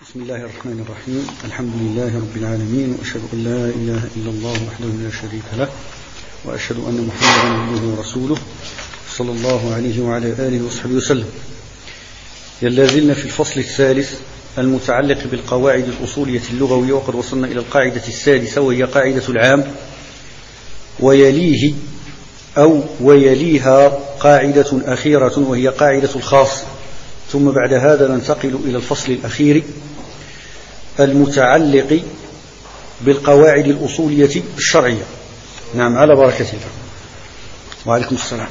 بسم الله الرحمن الرحيم. الحمد لله رب العالمين، وأشهد أن لا إله إلا الله وحده لا شريك له، وأشهد أن محمدا عبده ورسوله صلى الله عليه وعلى آله وصحبه وسلم. لا زلنا في الفصل الثالث المتعلق بالقواعد الأصولية اللغوية، وقد وصلنا إلى القاعدة السادسة وهي قاعدة العام، ويليه أو ويليها قاعدة أخيرة وهي قاعدة الخاص. ثم بعد هذا ننتقل إلى الفصل الأخير المتعلق بالقواعد الأصولية الشرعية. نعم، على بركة الله. وعليكم السلام.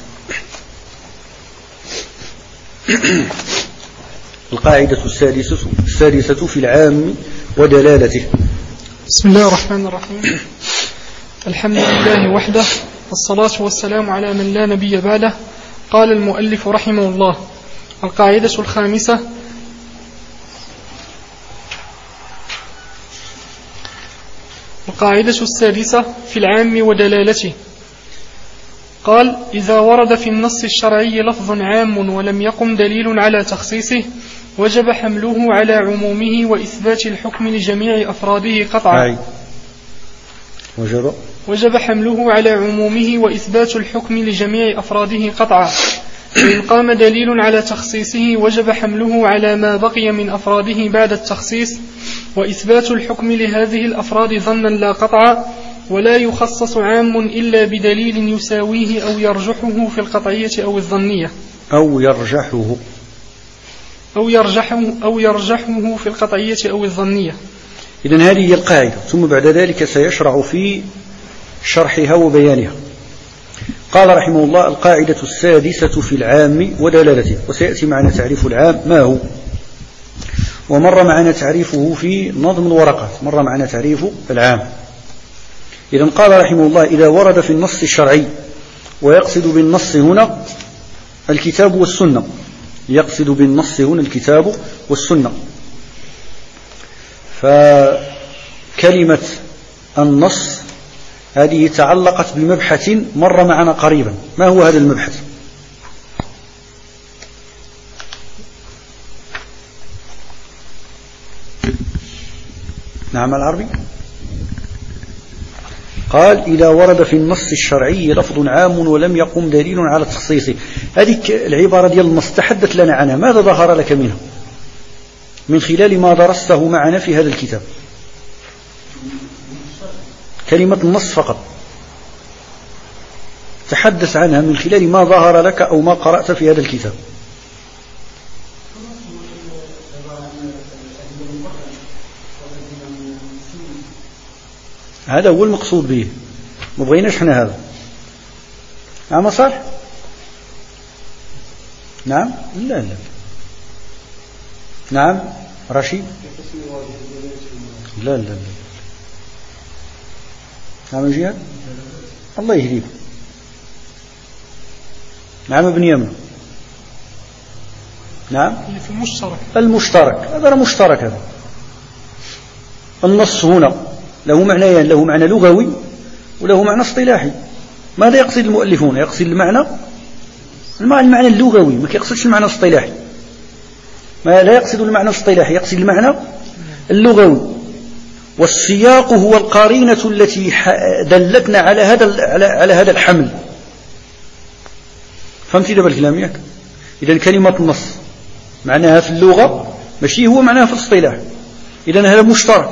القاعدة السادسة في العام ودلالته. بسم الله الرحمن الرحيم. الحمد لله وحده، والصلاة والسلام على من لا نبي بعده. قال المؤلف رحمه الله: القاعدة الخامسة: القاعدة السادسة في العام ودلالته. قال: إذا ورد في النص الشرعي لفظ عام ولم يقم دليل على تخصيصه وجب حمله على عمومه وإثبات الحكم لجميع أفراده قطعا. وجب حمله على عمومه وإثبات الحكم لجميع أفراده قطعا. فإن قام دليل على تخصيصه وجب حمله على ما بقي من أفراده بعد التخصيص، وإثبات الحكم لهذه الأفراد ظنا لا قطعا. ولا يخصص عام إلا بدليل يساويه أو يرجحه في القطعية أو الظنية أو يرجحه في القطعية أو الظنية. إذن هذه هي القاعدة، ثم بعد ذلك سيشرع في شرحها وبيانها. قال رحمه الله: القاعدة السادسة في العام ودلالته. وسيأتي معنا تعريف العام ما هو، ومر معنا تعريفه في نظم الورقات، مر معنا تعريف العام. إذن قال رحمه الله: إذا ورد في النص الشرعي، ويقصد بالنص هنا الكتاب والسنة، يقصد بالنص هنا الكتاب والسنة. فكلمة النص هذه تعلقت بمبحث مر معنا قريبا. ما هو هذا المبحث؟ نعم، العربي. قال: إذا ورد في النص الشرعي لفظ عام ولم يقم دليل على تخصيصه. هذه العبارة ديال النص تحدث لنا عنها. ماذا ظهر لك منها من خلال ما درسته معنا في هذا الكتاب؟ كلمة النص فقط. تحدث عنها من خلال ما ظهر لك أو ما قرأت في هذا الكتاب. هذا هو المقصود به، ما بغيناش احنا هذا. نعم صالح؟ نعم؟ لا. نعم رشيد؟ لا. نعم جهاد؟ الله يهديكم. نعم ابن يمن؟ نعم المشترك. هذا مشترك. هذا النص هنا له معنيان: له معنى لغوي وله معنى اصطلاحي. ماذا يقصد المؤلفون؟ يقصد المعنى اللغوي، ما يقصدش المعنى الاصطلاحي. ما لا يقصد المعنى الاصطلاحي، يقصد المعنى اللغوي. والسياق هو القرينة التي دلتنا على هذا الحمل. فهمتي دابا الكلام ياك؟ إذا كلمة النص معناها في اللغة ماشي هو معناها في الاصطلاح. إذا هذا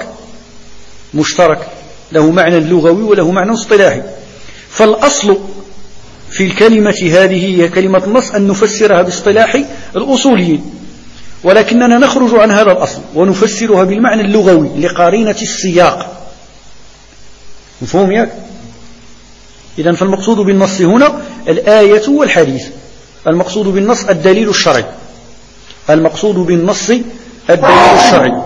مشترك له معنى لغوي وله معنى اصطلاحي. فالأصل في الكلمة هذه هي كلمة النص أن نفسرها باصطلاح الأصوليين، ولكننا نخرج عن هذا الأصل ونفسرها بالمعنى اللغوي لقرينة السياق. مفهوم ياك؟ إذن فالمقصود بالنص هنا الآية والحديث. المقصود بالنص الدليل الشرعي. المقصود بالنص الدليل الشرعي.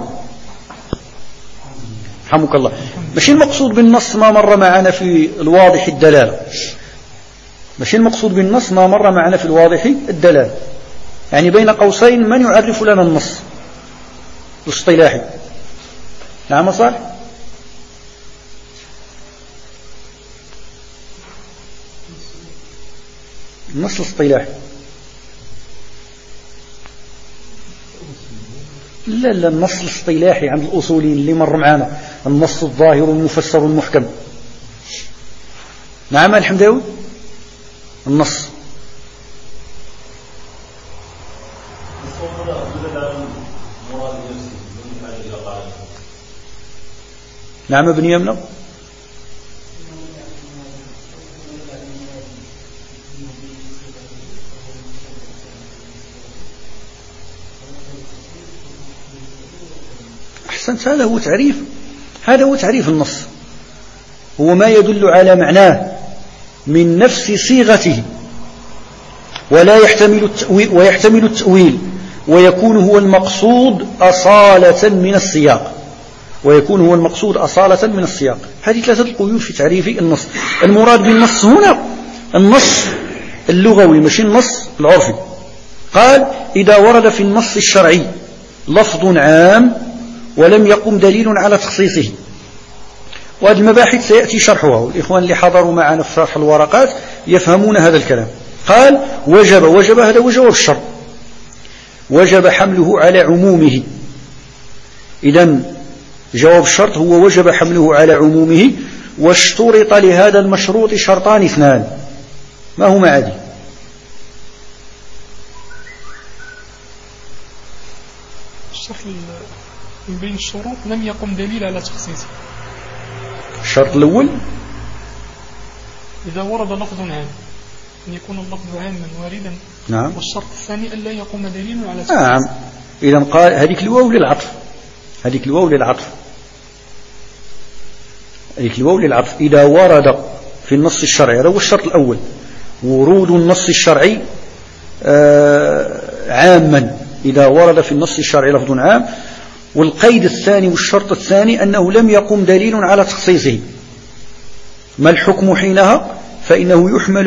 رحمك الله. ماشي المقصود بالنص ما مر معنا في الواضح الدلالة. ماشي المقصود بالنص ما مر معنا في الواضح الدلالة. يعني بين قوسين من يعرف لنا النص الاصطلاحي؟ نعم صالح؟ النص الاصطلاحي لا النص الاصطلاحي عند الأصوليين اللي مر معنا، النص الظاهر المفسر المحكم. نعم الحمداوي، النص نعم ابن يمنى. أحسنت، هذا هو تعريف النص، هو ما يدل على معناه من نفس صيغته ولا ويحتمل التأويل ويكون هو المقصود أصالة من السياق. هذه ثلاثة القيود في تعريف النص. المراد بالنص هنا النص اللغوي مش النص العرفي. قال إذا ورد في النص الشرعي لفظ عام ولم يقم دليل على تخصيصه. وهذه المباحث سيأتي شرحها، والإخوان اللي حضروا معنا في شرح الورقات يفهمون هذا الكلام. قال وجب هذا هو جواب الشرط، وجب حمله على عمومه. إذن جواب الشرط هو وجب حمله على عمومه. واشترط لهذا المشروط شرطان اثنان، ما هما عادي؟ الشرط من بين الشروط لم يقم دليل على تخصيصه. الشرط الأول إذا ورد لفظ عام أن يكون اللفظ عاما واردا. نعم. والشرط الثاني أن لا يقوم دليل على تخصيصه. نعم. إذن قال هذيك الواو للعطف، إذا ورد في النص الشرعي، هذا هو الشرط الأول، ورود النص الشرعي عاما، إذا ورد في النص الشرعي لفظ عام. والقيد الثاني والشرط الثاني أنه لم يقم دليل على تخصيصه. ما الحكم حينها؟ فإنه يحمل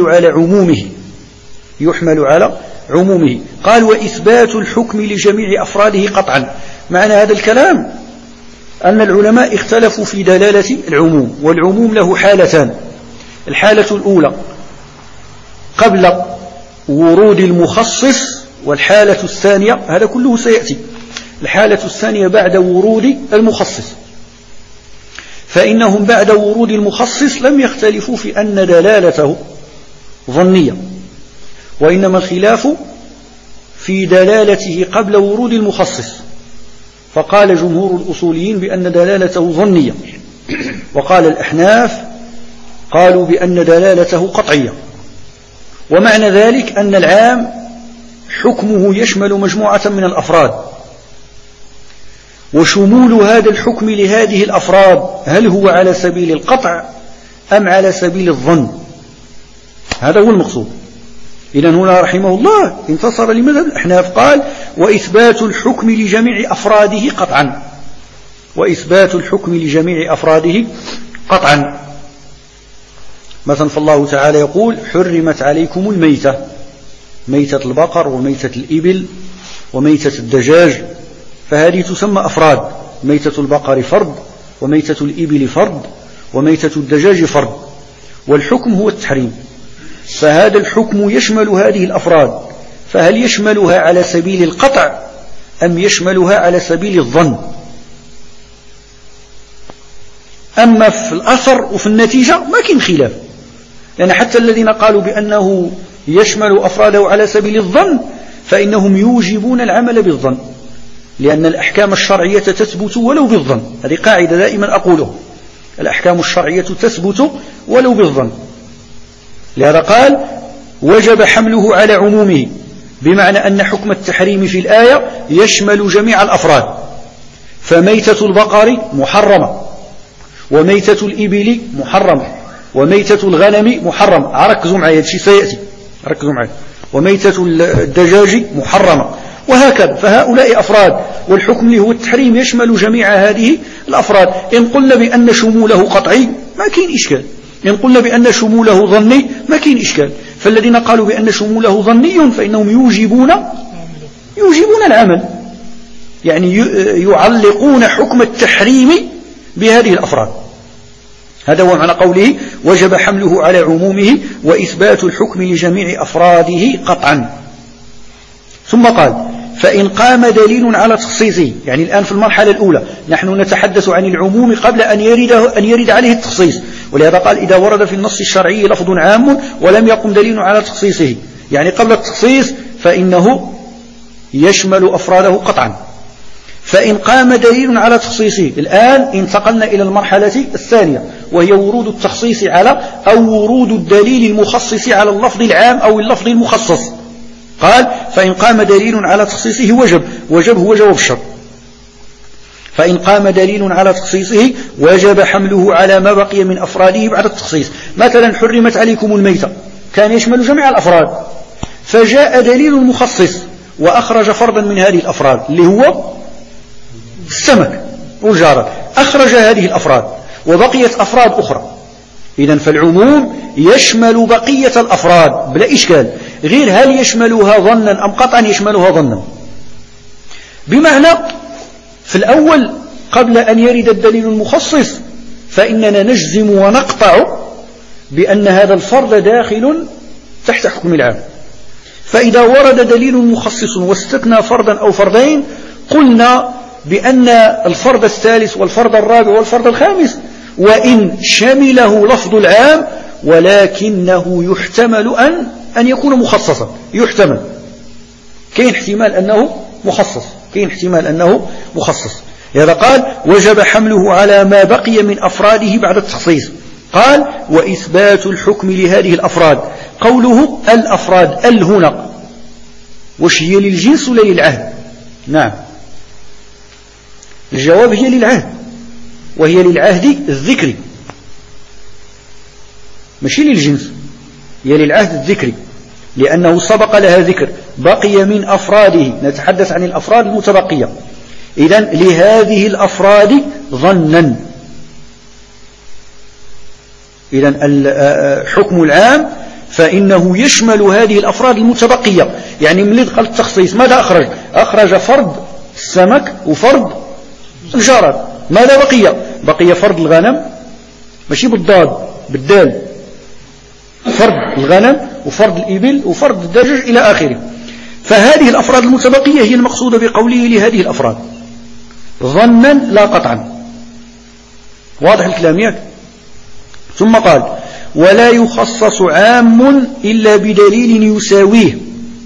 على عمومه. قال وإثبات الحكم لجميع أفراده قطعا. معنى هذا الكلام أن العلماء اختلفوا في دلالة العموم، والعموم له حالتان. الحالة الأولى قبل ورود المخصص، والحالة الثانية هذا كله سيأتي، الحالة الثانية بعد ورود المخصص. فإنهم بعد ورود المخصص لم يختلفوا في أن دلالته ظنية، وإنما الخلاف في دلالته قبل ورود المخصص. فقال جمهور الأصوليين بأن دلالته ظنية، وقال الأحناف قالوا بأن دلالته قطعية. ومعنى ذلك أن العام حكمه يشمل مجموعة من الأفراد، وشمول هذا الحكم لهذه الأفراد هل هو على سبيل القطع أم على سبيل الظن؟ هذا هو المقصود. إذن هنا رحمه الله انتصر لمذهب الأحناف، قال وإثبات الحكم لجميع أفراده قطعا. مثلا فالله تعالى يقول حرمت عليكم الميتة، ميتة البقر وميتة الإبل وميتة الدجاج، فهذه تسمى أفراد، ميتة البقر فرد وميتة الإبل فرد وميتة الدجاج فرد، والحكم هو التحريم. فهذا الحكم يشمل هذه الأفراد، فهل يشملها على سبيل القطع أم يشملها على سبيل الظن؟ أما في الأثر وفي النتيجة ما كاين خلاف، لأن حتى الذين قالوا بأنه يشمل أفراده على سبيل الظن فإنهم يوجبون العمل بالظن، لأن الأحكام الشرعية تثبت ولو بالظن. هذه قاعدة دائما أقوله، الأحكام الشرعية تثبت ولو بالظن. لهذا قال وجب حمله على عمومه، بمعنى أن حكم التحريم في الآية يشمل جميع الأفراد. فميتة البقر محرمة، وميتة الإبل محرمة، وميتة الغنم محرمة، ركزوا معي هذا الشيء سيأتي، ركزوا معي، وميتة الدجاج محرمة، وهكذا. فهؤلاء أفراد، والحكم اللي هو التحريم يشمل جميع هذه الأفراد. إن قلنا بأن شموله قطعي ما كاين إشكال، إن قلنا بأن شموله ظني ما كاين إشكال. فالذين قالوا بأن شموله ظني فإنهم يوجبون العمل، يعني يعلقون حكم التحريم بهذه الأفراد. هذا هو معنى قوله وجب حمله على عمومه وإثبات الحكم لجميع أفراده قطعا. ثم قال فإن قام دليل على تخصيصه، يعني الآن في المرحلة الأولى نحن نتحدث عن العموم قبل أن يرد عليه التخصيص، ولهذا قال إذا ورد في النص الشرعي لفظ عام ولم يقم دليل على تخصيصه، يعني قبل التخصيص فإنه يشمل أفراده قطعا. فإن قام دليل على تخصيصه، الآن انتقلنا إلى المرحلة الثانية وهي ورود التخصيص على أو ورود الدليل المخصص على اللفظ العام أو اللفظ المخصص. قال فإن قام دليل على تخصيصه وجب هو جواب الشرط. فإن قام دليل على تخصيصه وجب حمله على ما بقي من أفراده بعد التخصيص. مثلا حرمت عليكم الميتة، كان يشمل جميع الأفراد، فجاء دليل مخصص وأخرج فردا من هذه الأفراد اللي هو السمك والجراد، أخرج هذه الأفراد وبقيت أفراد أخرى. إذن فالعموم يشمل بقية الأفراد بلا إشكال، غير هل يشملها ظنا أم قطعا يشملها ظنا. بمعنى في الأول قبل أن يرد الدليل المخصص فإننا نجزم ونقطع بأن هذا الفرد داخل تحت حكم العام. فإذا ورد دليل مخصص واستثنى فردا أو فردين قلنا بأن الفرد الثالث والفرد الرابع والفرد الخامس وإن شمله لفظ العام ولكنه يحتمل أن يكون مخصصا، يحتمل، كاين احتمال أنه مخصص. هذا قال وجب حمله على ما بقي من أفراده بعد التخصيص. قال وإثبات الحكم لهذه الأفراد. قوله الأفراد هنا وش هي للجنس ولا للعهد؟ نعم الجواب هي للعهد، وهي للعهد الذكري ماشي للجنس، هي للعهد الذكري لأنه سبق لها ذكر بقي من أفراده، نتحدث عن الأفراد المتبقية. إذن لهذه الأفراد ظنا. إذن الحكم العام فإنه يشمل هذه الأفراد المتبقية. يعني من دخل التخصيص ماذا أخرج؟ أخرج فرد السمك وفرد الجراد. ماذا بقي فرد الغنم، ماشي بالضاد بالدال، فرد الغنم وفرد الإبل وفرد الدجاج إلى آخره. فهذه الأفراد المتبقية هي المقصودة بقوله لهذه الأفراد ظنا لا قطعا. واضح الكلام ياك؟ ثم قال ولا يخصص عام إلا بدليل يساويه.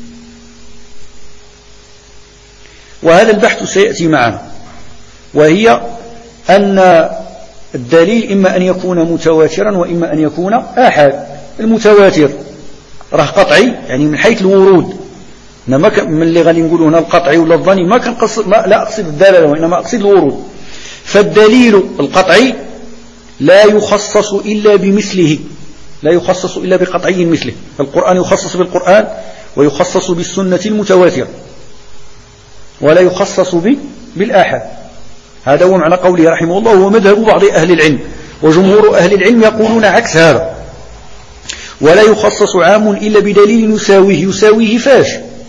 وهذا البحث سيأتي معنا، وهي أن الدليل إما أن يكون متواترا وإما أن يكون آحاد. المتواتر راه قطعي يعني من حيث الورود، من اللي غادي نقولوا هنا القطعي ولا الظني لا أقصد الدلالة وإنما أقصد الورود. فالدليل القطعي لا يخصص إلا بمثله، لا يخصص إلا بقطعي مثله. القرآن يخصص بالقرآن ويخصص بالسنة المتواترة ولا يخصص بالآحاد. هذا هو معنى قوله رحمه الله ومذهب بعض أهل العلم، وجمهور أهل العلم يقولون عكس هذا. ولا يخصص عام إلا بدليل يساويه فاش؟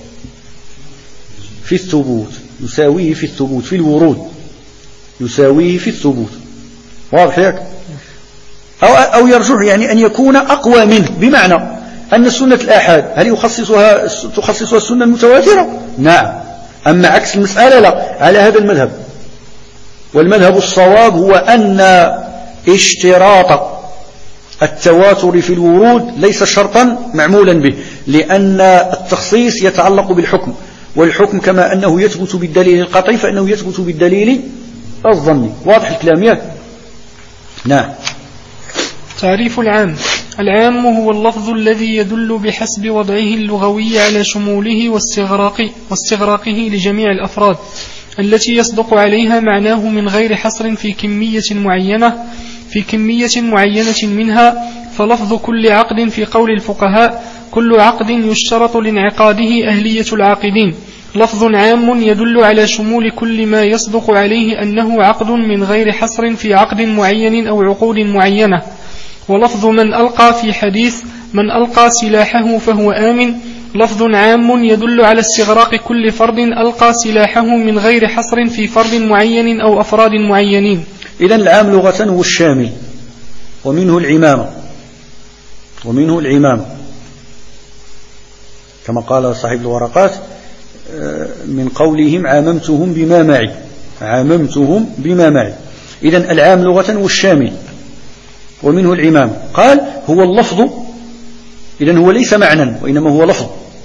في الثبوت، يساويه في الثبوت، في الورود يساويه في الثبوت. واضح ياك؟ أو يرجح يعني أن يكون أقوى منه، بمعنى أن السنة الآحاد هل تخصصها السنة المتواترة؟ نعم. أما عكس المسألة لا، على هذا المذهب. والمذهب الصواب هو أن اشتراط التواتر في الورود ليس شرطا معمولا به، لأن التخصيص يتعلق بالحكم، والحكم كما أنه يثبت بالدليل القطعي فإنه يثبت بالدليل الظني. واضح الكلام ياك؟ نعم. تعريف العام. العام هو اللفظ الذي يدل بحسب وضعه اللغوي على شموله واستغراقه لجميع الأفراد التي يصدق عليها معناه من غير حصر في كمية معينة منها. فلفظ كل عقد في قول الفقهاء كل عقد يشترط لانعقاده أهلية العاقدين، لفظ عام يدل على شمول كل ما يصدق عليه أنه عقد من غير حصر في عقد معين أو عقود معينة. ولفظ من ألقى في حديث من ألقى سلاحه فهو آمن، لفظ عام يدل على استغراق كل فرد ألقى سلاحه من غير حصر في فرد معين أو أفراد معينين. إذن العام لغة هو الشامل، ومنه العمامة كما قال صاحب الورقات من قولهم عاممتهم بما معي، عاممتهم بما معي. إذن العام لغة والشامل، ومنه العمام. قال هو اللفظ، إذن هو ليس معنى وإنما هو لفظ،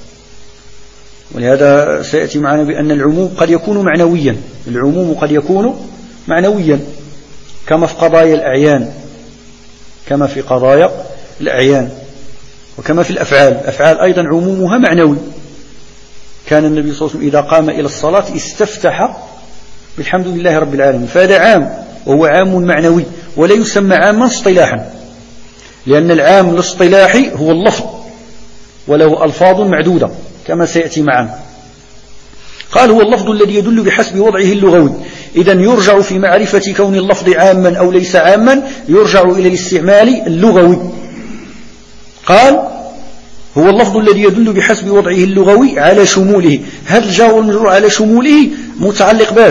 ولهذا سيأتي معنا بأن العموم قد يكون معنويا، العموم قد يكون معنويا كما في قضايا الأعيان، كما في قضايا الأعيان، وكما في الأفعال. الأفعال أيضا عمومها معنوي. كان النبي صلى الله عليه وسلم إذا قام إلى الصلاة استفتح بالحمد لله رب العالمين، فهذا عام، وهو عام معنوي ولا يسمى عاما اصطلاحا، لأن العام الاصطلاحي هو اللفظ وله ألفاظ معدودة كما سيأتي معنا. قال هو اللفظ الذي يدل بحسب وضعه اللغوي. إذن يرجع في معرفة كون اللفظ عاما أو ليس عاما يرجع إلى الاستعمال اللغوي. قال هو اللفظ الذي يدل بحسب وضعه اللغوي على شموله. هذا الجار والمجرور على شموله متعلق باش؟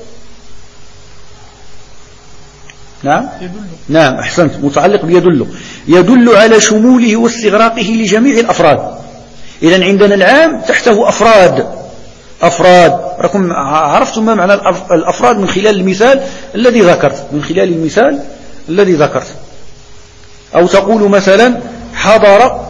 نعم يدل. نعم أحسنت، متعلق بيدل، يدل على شموله واستغراقه لجميع الأفراد. إذن عندنا العام تحته أفراد. ركم عرفتم ما معنى الأفراد من خلال المثال الذي ذكرت، أو تقول مثلا حضر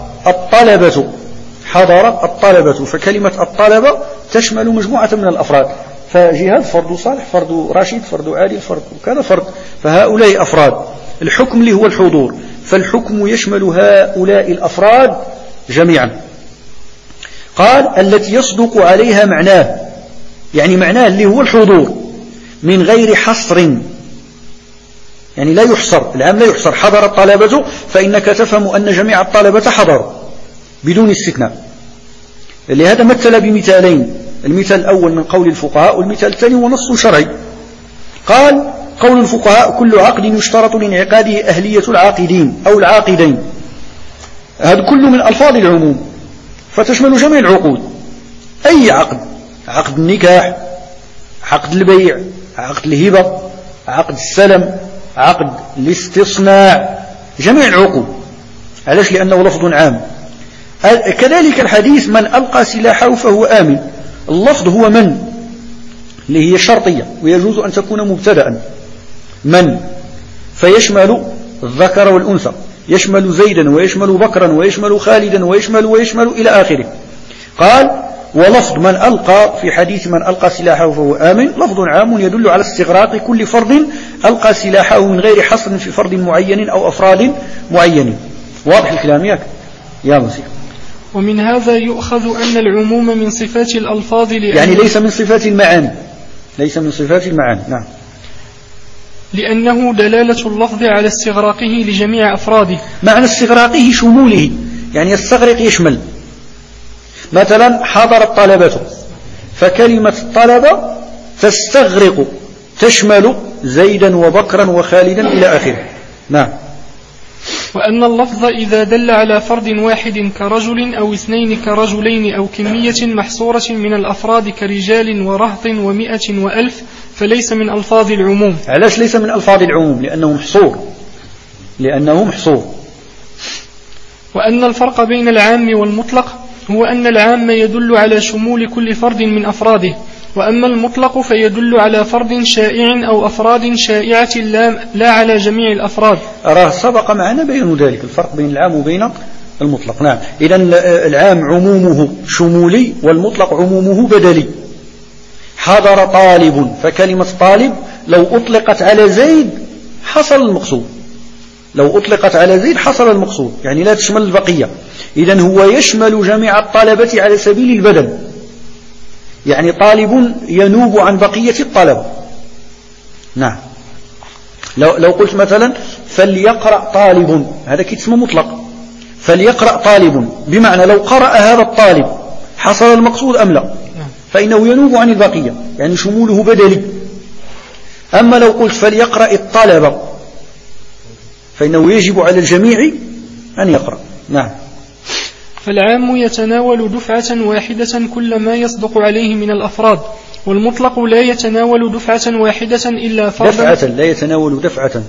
الطلبة، فكلمة الطلبة تشمل مجموعة من الأفراد، فجهاد فرد صالح، فرد رشيد، فرد عادل، فرد كذا فرد، فهؤلاء أفراد. الحكم اللي هو الحضور، فالحكم يشمل هؤلاء الأفراد جميعا. قال التي يصدق عليها معناه، يعني معناه اللي هو الحضور من غير حصر، يعني لا يحصر، العام لا يحصر. حضر الطلبة فإنك تفهم أن جميع الطلبة حضروا بدون استثناء. لهذا مثل بمثالين، المثال الأول من قول الفقهاء، والمثال الثاني هو نص شرعي. قال قول الفقهاء كل عقد يشترط لانعقاده أهلية العاقدين أو العاقدين. هذا كله من ألفاظ العموم، فتشمل جميع العقود، أي عقد، عقد النكاح، عقد البيع، عقد الهبة، عقد السلم، عقد الاستصناع، جميع العقود. علاش؟ لأنه لفظ عام. كذلك الحديث من ألقى سلاحه فهو آمن. اللفظ هو من، اللي هي شرطية، ويجوز أن تكون مبتدأ. من فيشمل الذكر والأنثى، يشمل زيدا ويشمل بكرا ويشمل خالدا ويشمل إلى آخره. قال ولفظ من ألقى في حديث من ألقى سلاحه فهو آمن لفظ عام يدل على استغراق كل فرد ألقى سلاحه من غير حصر في فرد معين أو أفراد معين. واضح الكلام يا مسيح؟ ومن هذا يؤخذ أن العموم من صفات الألفاظ، يعني ليس من صفات المعاني، نعم، لأنه دلالة اللفظ على استغراقه لجميع أفراده. معنى استغراقه شموله، يعني يستغرق، يشمل. مثلا حضر الطلبة، فكلمة الطلبة تستغرق، تشمل زيدا وبكرا وخالدا إلى آخره. نعم. وأن اللفظ إذا دل على فرد واحد كرجل أو اثنين كرجلين أو كمية محصورة من الأفراد كرجال ورهط ومئة وألف فليس من ألفاظ العموم. علاش ليس من ألفاظ العموم؟ لأنه محصور. وأن الفرق بين العام والمطلق هو أن العام يدل على شمول كل فرد من أفراده، وأما المطلق فيدل على فرد شائع أو أفراد شائعة لا على جميع الأفراد. أراه سبق معنا بين ذلك الفرق بين العام وبين المطلق. نعم. إذن العام عمومه شمولي والمطلق عمومه بدلي. حضر طالب، فكلمة طالب لو أطلقت على زيد حصل المقصود، يعني لا تشمل البقية. إذن هو يشمل جميع الطلبة على سبيل البدل، يعني طالب ينوب عن بقية الطلبة. نعم. لو قلت مثلا فليقرأ طالب، هذا كيتسمى مطلق. فليقرأ طالب بمعنى لو قرأ هذا الطالب حصل المقصود أم لا، فإنه ينوب عن البقية، يعني شموله بدلي. أما لو قلت فليقرأ الطلبة فإنه يجب على الجميع أن يقرأ. نعم. فالعام يتناول دفعة واحدة كل ما يصدق عليه من الأفراد، والمطلق لا يتناول دفعة واحدة إلا فردا. دفعة لا يتناول دفعة،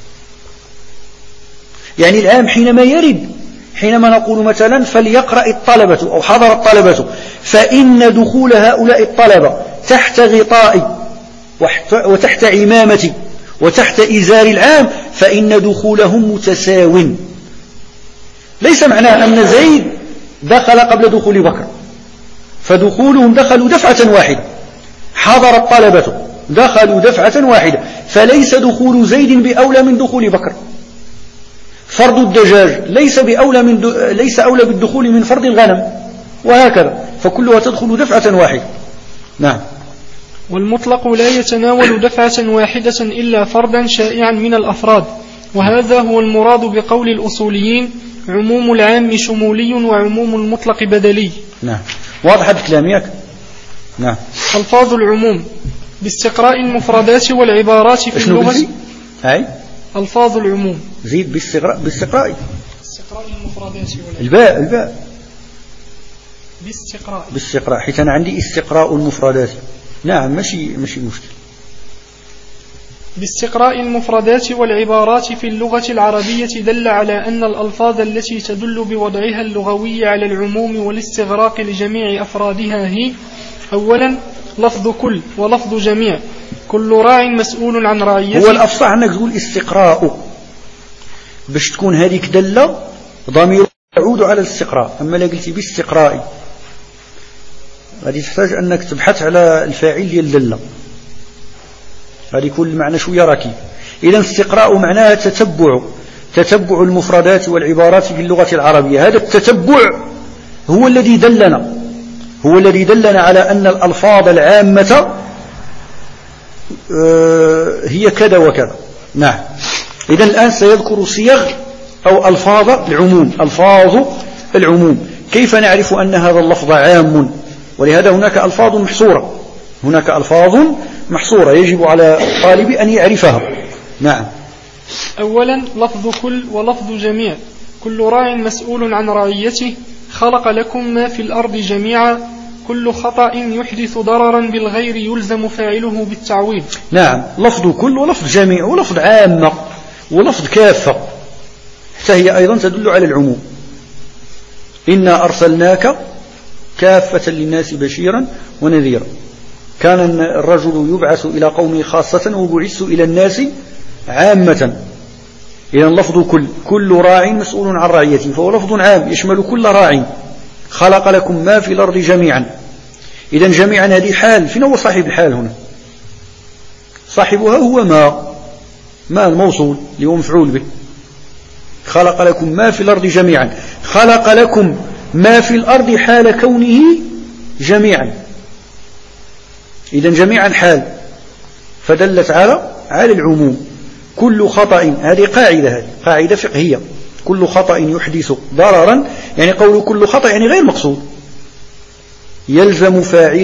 يعني العام حينما يرد، حينما نقول مثلا فليقرأ الطلبة أو حضر الطلبة، فإن دخول هؤلاء الطلبة تحت غطاء وتحت عمامة وتحت إزار العام فإن دخولهم متساو. ليس معناه أن زيد دخل قبل دخول بكر، فدخولهم دخلوا دفعة واحدة، حضر الطلبة دخلوا دفعة واحدة، فليس دخول زيد بأولى من دخول بكر. فرض الدجاج ليس أولى بالدخول من فرض الغنم، وهكذا، فكلها تدخل دفعة واحدة. نعم. والمطلق لا يتناول دفعة واحدة إلا فردا شائعا من الأفراد، وهذا هو المراد بقول الأصوليين: عموم العام شمولي وعموم المطلق بدلي. نعم، واضح هذا الكلام ياك؟ نعم. ألفاظ العموم باستقراء المفردات والعبارات في اللغة. هاي ألفاظ العموم زيد باستقراء المفردات الباء باستقراء حيث أنا عندي استقراء المفردات. نعم، ماشي مشكل. باستقراء المفردات والعبارات في اللغة العربية دل على أن الألفاظ التي تدل بوضعها اللغوي على العموم والاستغراق لجميع أفرادها هي: أولا لفظ كل ولفظ جميع، كل راع مسؤول عن رعيته. هو الأفصح أنك تقول استقراء باش تكون هذيك دلة ضمير يعود على الاستقراء. أما لا قلتي باستقراء غادي تحتاج أنك تبحث على الفاعل ديال دلة، غادي يكون المعنى شوية راكب. إذا استقراء معناها تتبع المفردات والعبارات في اللغة العربية. هذا التتبع هو الذي دلنا على أن الألفاظ العامة هي كذا وكذا. نعم. إذا الآن سيذكر صيغ أو ألفاظ العموم. كيف نعرف أن هذا اللفظ عام؟ ولهذا هناك ألفاظ محصورة يجب على الطالب أن يعرفها. نعم. أولا لفظ كل ولفظ جميع، كل راع مسؤول عن رعيته، خلق لكم ما في الأرض جميعا، كل خطأ يحدث ضررا بالغير يلزم فاعله بالتعويض. نعم، لفظ كل ولفظ جميع ولفظ عامة ولفظ كافة، حتى هي أيضا تدل على العموم. إنا أرسلناك كافة للناس بشيرا ونذيرا. كان الرجل يبعث إلى قومه خاصة وبعث إلى الناس عامة. إذا لفظ كل راع مسؤول عن رعيته، فهو لفظ عام يشمل كل راع. خلق لكم ما في الأرض جميعا. إذا جميعا هذه حال. فين هو صاحب الحال هنا؟ صاحبها هو ما الموصول اللي هو مفعول به. خلق لكم ما في الأرض جميعا، خلق لكم ما في الأرض حال كونه جميعا. إذا جميعا حال، فدلت على العموم. كل خطأ، هذه قاعدة فقهية، كل خطأ يحدث ضررا، يعني قول كل خطأ يعني غير مقصود، يلزم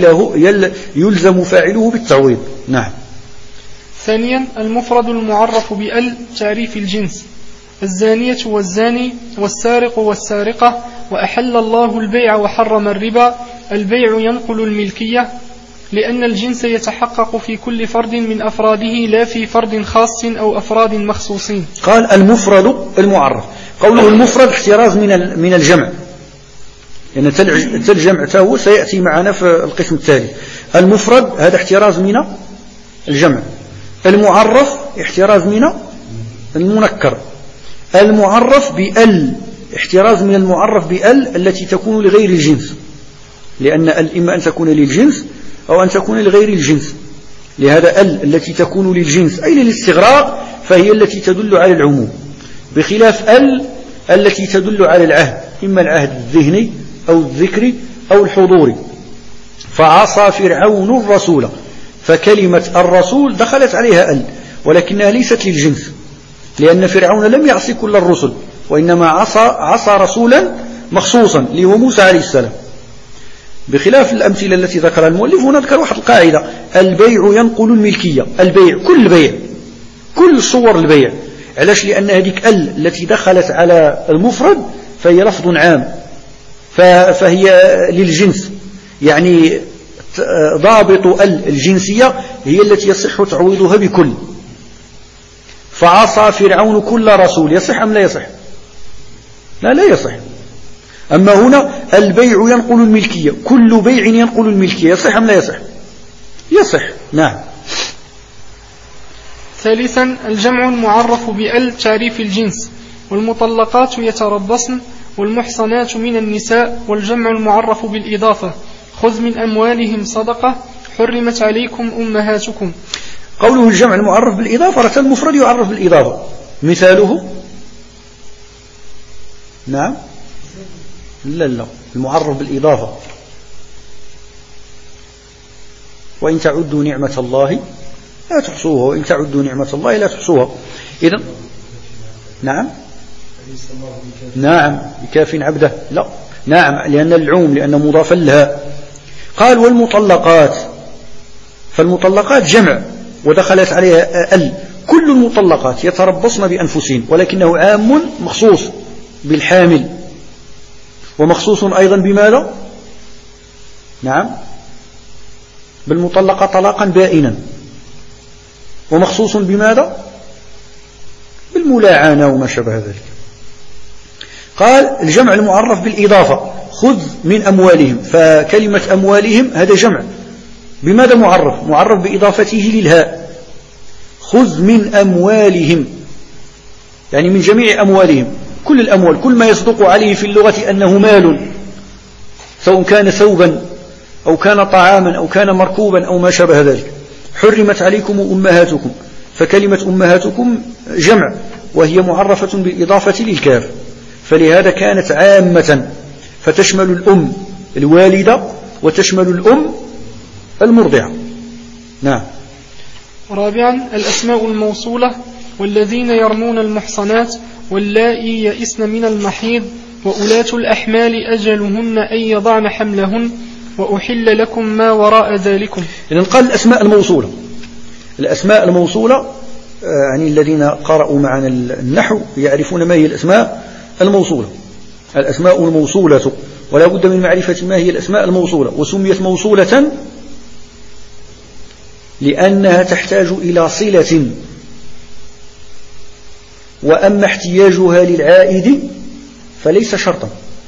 فاعله بالتعويض. نعم. ثانيا المفرد المعرف بأل تعريف الجنس: الزانية والزاني والسارق والسارقة، وأحل الله البيع وحرم الربا. البيع ينقل الملكية لأن الجنس يتحقق في كل فرد من أفراده لا في فرد خاص أو أفراد مخصوصين. قال المفرد المعرف. قوله المفرد احتراز من الجمع، لأن الجمع هو سيأتي معنا في القسم التالي. المفرد هذا احتراز من الجمع، المعرف احتراز من المنكر، المعرف بأل احتراز من المعرف بأل التي تكون لغير الجنس، لأن إما أن تكون للجنس أو أن تكون لغير الجنس. لهذا التي تكون للجنس أي للاستغراق فهي التي تدل على العموم، بخلاف التي تدل على العهد، إما العهد الذهني أو الذكري أو الحضوري. فعصى فرعون الرسول، فكلمة الرسول دخلت عليها ولكنها ليست للجنس، لأن فرعون لم يعصي كل الرسل، وإنما عصى رسولا مخصوصا اللي هو موسى عليه السلام. بخلاف الأمثلة التي ذكرها المؤلف، هنا ذكر واحد القاعدة: البيع ينقل الملكية. البيع كل صور البيع. علاش؟ لأن هذيك التي دخلت على المفرد فهي لفظ عام، فهي للجنس، يعني ضابط الجنسية هي التي يصح تعويضها بكل. فعصى فرعون كل رسول، يصح أم لا يصح؟ لا يصح. أما هنا البيع ينقل الملكية، كل بيع ينقل الملكية، يصح أم لا يصح؟ يصح. نعم. ثالثا الجمع المعرف بأل تعريف الجنس، والمطلقات يتربصن، والمحصنات من النساء، والجمع المعرف بالإضافة، خذ من أموالهم صدقة، حرمت عليكم أمهاتكم. قوله الجمع المعرف بالإضافة، المفرد يعرف بالإضافة، مثاله نعم لا المعرف بالإضافة، وإن تعدوا نعمة الله لا تحصوها، وإن تعدوا نعمة الله لا تحصوها. إذن نعم بكاف عبده، لا نعم لأن العوم، لأن مضافا لها. قال والمطلقات، فالمطلقات جمع ودخلت عليها ال، كل المطلقات يتربصن بأنفسهن، ولكنه عام مخصوص بالحامل، ومخصوص أيضا بماذا؟ نعم بالمطلقة طلاقا بائنا، ومخصوص بماذا؟ بالملاعنة وما شابه ذلك. قال الجمع المعرف بالإضافة، خذ من أموالهم، فكلمة أموالهم هذا جمع بماذا معرف؟ معرف بإضافته للهاء، خذ من أموالهم يعني من جميع أموالهم، كل الأموال، كل ما يصدق عليه في اللغة أنه مال، سواء كان ثوبا أو كان طعاما أو كان مركوبا أو ما شابه ذلك. حرمت عليكم أمهاتكم، فكلمة أمهاتكم جمع وهي معرفة بالإضافة للكاف، فلهذا كانت عامة، فتشمل الأم الوالدة وتشمل الأم المرضعة. نعم. رابعا الأسماء الموصولة، والذين يرمون المحصنات، واللائي يئسن من المحيض، وأولاة الأحمال أجلهن أن يضعن حملهن، وأحل لكم ما وراء ذلكم. إذن قال الأسماء الموصولة، الأسماء الموصولة يعني الذين قرأوا معنا النحو يعرفون ما هي الأسماء الموصولة. الأسماء الموصولة، ولا بد من معرفة ما هي الأسماء الموصولة، وسميت موصولة لأنها تحتاج إلى صلة، وأما احتياجها للعائد فليس شرطا.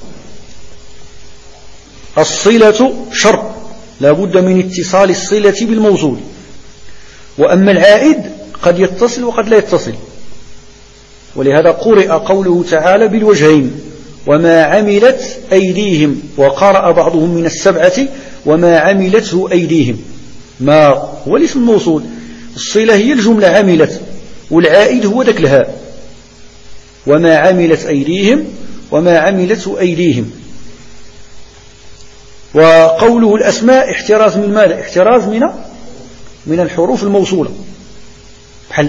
الصلة شرط، لا بد من اتصال الصلة بالموصول، وأما العائد قد يتصل وقد لا يتصل، ولهذا قرئ قوله تعالى بالوجهين وما عملت أيديهم، وقرأ بعضهم من السبعة وما عملته أيديهم. ما هو الاسم الموصول، الصلة هي الجملة عملت، والعائد هو ذاك الهاء، وما عملت أيديهم وما عملته أيديهم. وقوله الأسماء احتراز من ماذا؟ احتراز من الحروف الموصولة، بحال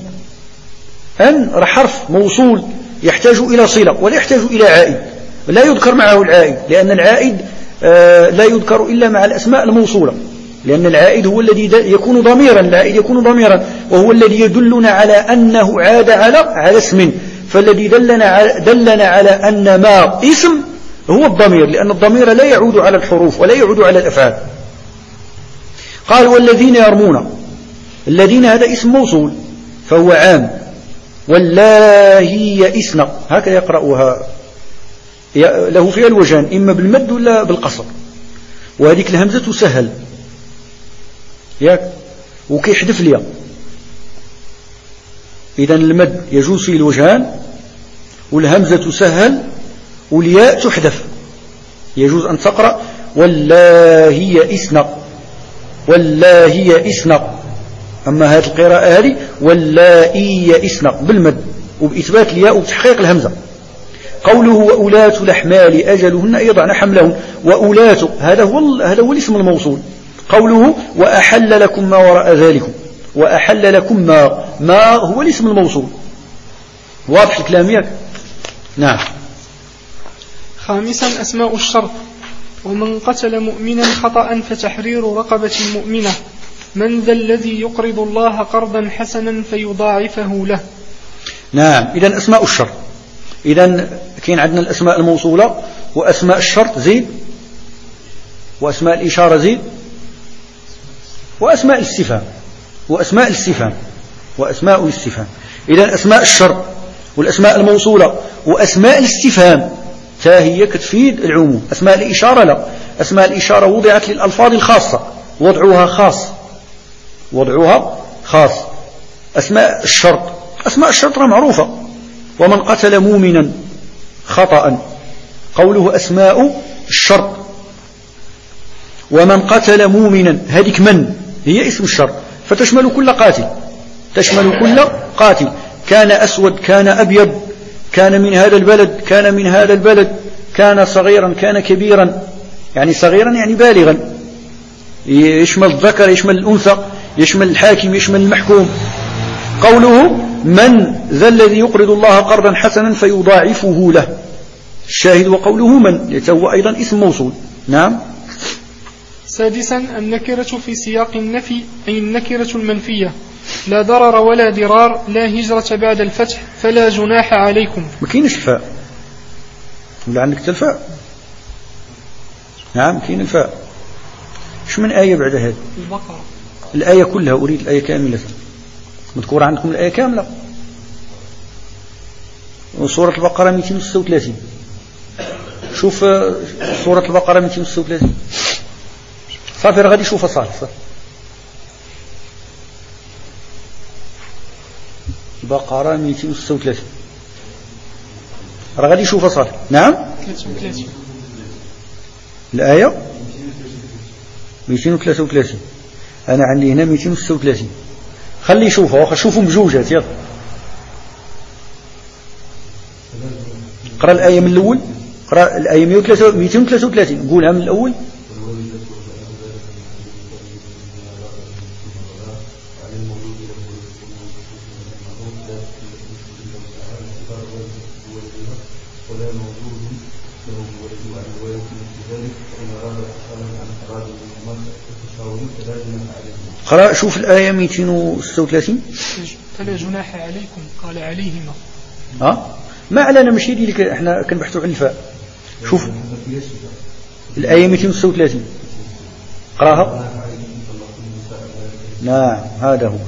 أن حرف موصول يحتاج إلى صلة ولا يحتاج إلى عائد، لا يذكر معه العائد، لأن العائد لا يذكر إلا مع الأسماء الموصولة، لأن العائد هو الذي يكون ضميرا، العائد يكون ضميرا، وهو الذي يدلنا على أنه عاد على اسم، فالذي دلنا على أن ما اسم هو الضمير، لأن الضمير لا يعود على الحروف ولا يعود على الأفعال. قال والذين يرمون، الذين هذا اسم موصول فهو عام، واللائي يئسن، هكذا يقرأها، له فيها الوجهان، إما بالمد ولا بالقصر، وهذيك الهمزة تسهل ياك وكيحذف ليا، إذن المد يجوز فيه الوجهان، والهمزة تسهل والياء تحذف، يجوز أن تقرأ واللائي يئسن، واللائي يئسن. أما هذه القراءة هذه واللائي يئسن بالمد وبإثبات الياء وبتحقيق الهمزة. قوله وأولاة الأحمال أجلهن أن يضعن حملهن، وأولاة هذا هو الاسم الموصول. قوله وأحل لكم ما وراء ذلكم، وأحل لكم ما هو الاسم الموصول. واضح الكلام ياك؟ نعم. خامسا أسماء الشرط، ومن قتل مؤمنا خطأ فتحرير رقبة مؤمنة، من ذا الذي يقرض الله قرضا حسنا فيضاعفه له. نعم. إذن أسماء الشرط، إذن كاين عندنا الأسماء الموصولة وأسماء الشرط زيد، وأسماء الإشارة زيد، وأسماء الاستفهام، وأسماء الاستفهام. إذن أسماء الشرط والأسماء الموصولة وأسماء الاستفهام تا هي كتفيد العموم. أسماء الإشارة لا، أسماء الإشارة وضعت للألفاظ الخاصة، وضعها خاص. أسماء الشرط معروفة، ومن قتل مؤمنا خطأ، قوله أسماء الشرط. ومن قتل مؤمنا، هذيك من هي اسم الشرط، فتشمل كل قاتل، كان أسود، كان أبيض، كان من هذا البلد، كان من هذا البلد، كان صغيرا، كان كبيرا، يعني صغيرا يعني بالغا، يشمل الذكر، يشمل الأنثى، يشمل الحاكم، يشمل المحكوم. قوله من ذا الذي يقرض الله قرضا حسنا فيضاعفه له، الشاهد وقوله من هو أيضا اسم موصول. نعم. سادسا النكرة في سياق النفي أي النكرة المنفية، لا ضرر ولا ضرار، لا هجرة بعد الفتح، فلا جناح عليكم. ما كاينش الفاء ولا عندك الفاء؟ نعم كاين الفاء. ايش من آية بعد هذه؟ البقرة. الآية كلها، أريد الآية كاملة مذكورة عندكم، الآية كاملة. وسورة البقرة 236. شوف سورة البقرة 236. صافي غادي شوفها صافي. البقرة 236 غادي شوفها صافي. نعم. 33 الآية 233. أنا عندي هنا 236. خلي شوفها، شوفوا بجوجات. يلا قرأ الآية من الأول، قرأ الآية 233، قولها من الأول. قرأ شوف الآية 236. فلا جناح عليكم، قال عليهما. ما علينا مشي لك، احنا كنبحثوا عن الفاء. شوف الآية 236 قراها. نعم هذا هو.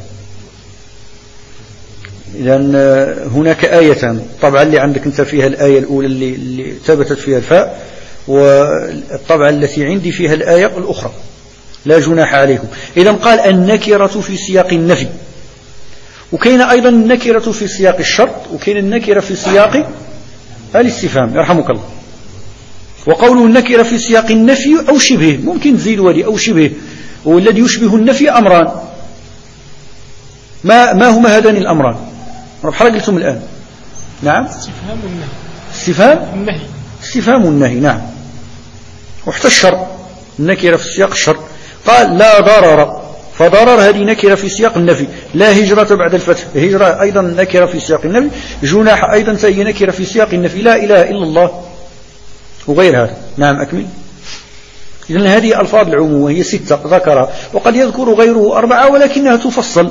إذن هناك آيتان طبعا اللي عندك انت فيها الآية الأولى اللي ثبتت فيها الفاء، والطبعا التي عندي فيها الآية الأخرى لا جناح عليكم. إذن قال النكرة في سياق النفي، وكاين أيضا النكرة في سياق الشرط، وكاين النكرة في سياق الاستفهام يرحمك الله. وقوله النكرة في سياق النفي أو شبه، ممكن تزيد ودي أو شبه، والذي يشبه النفي أمران. ما هما هذان الأمران؟ بحال قلتم الآن. نعم. استفهام النهي. نعم. وحتى الشرط النكرة في سياق الشرط. قال لا ضرر، فضرر هذه نكرة في سياق النفي. لا هجرة بعد الفتح، هجرة أيضا نكرة في سياق النفي. جناح أيضا هي نكرة في سياق النفي. لا إله إلا الله وغير هذا. نعم أكمل. إذن هذه ألفاظ العموم وهي 6 ذكرها، وقد يذكر غيره 4 ولكنها تفصل.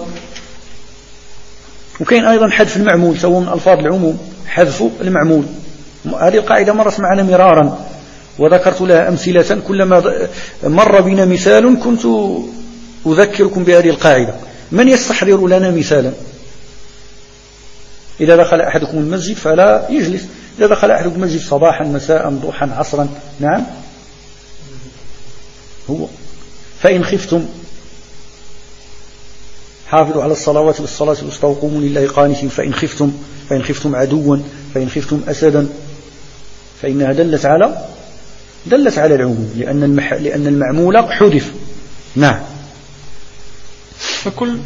وكاين أيضا حذف المعمول، سواء من ألفاظ العموم حذف المعمول. هذه القاعدة مرت معنا مرارا وذكرت لها أمثلة، كلما مر بنا مثال كنت أذكركم بهذه القاعدة. من يستحضر لنا مثالا؟ إذا دخل أحدكم المسجد فلا يجلس، إذا دخل أحدكم المسجد صباحا مساء ضحى عصرا. نعم هو. فإن خفتم حافظوا على الصلوات والصلاة الوسطى وقوموا لله قانتين. فإن خفتم عدوا، فإن خفتم أسدا، فإنها دلت على العموم، لأن المعمول حذف. نعم. فكل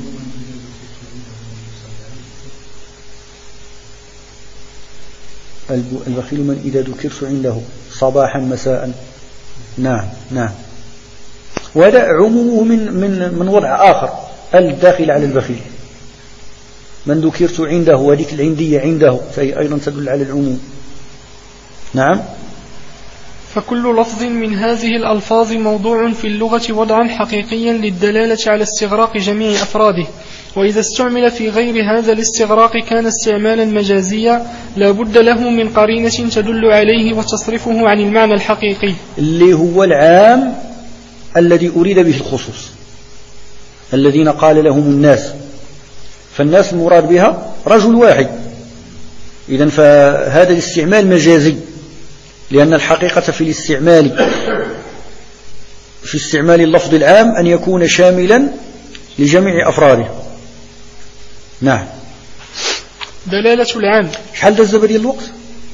البخيل من إذا ذكرت عنده صباحا مساء. نعم. وهذا عمومه من وضع آخر، الداخل على البخيل. من ذكرت عنده، وهذيك العندية عنده فهي أيضا تدل على العموم. نعم. فكل لفظ من هذه الألفاظ موضوع في اللغة وضعا حقيقيا للدلالة على استغراق جميع أفراده، وإذا استعمل في غير هذا الاستغراق كان استعمالا مجازيا لا بد له من قرينة تدل عليه وتصرفه عن المعنى الحقيقي، اللي هو العام الذي أريد به الخصوص، الذين قال لهم الناس، فالناس المراد بها رجل واحد. إذن فهذا الاستعمال مجازي، لأن الحقيقة في استعمال اللفظ العام أن يكون شاملا لجميع أفراده. نعم. دلالة العام. شحال داز دابا ديال الوقت؟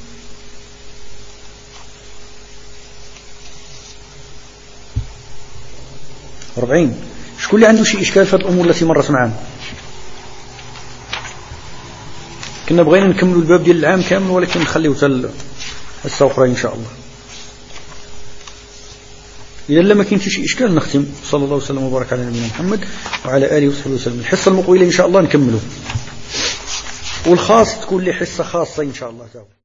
40. شكون اللي عنده شي إشكال في هذه الأمور التي مرت معنا؟ كنا بغينا نكملوا الباب ديال العام كامل ولكن نخليه حتى الساعة أخرى إن شاء الله. إذا لما كاين شي إشكال نختم. صلى الله وسلم وبارك على نبينا محمد وعلى آله وصحبه وسلم. الحصة المقبلة إن شاء الله نكمله، والخاص تكون لي حصة خاصة إن شاء الله تعالى.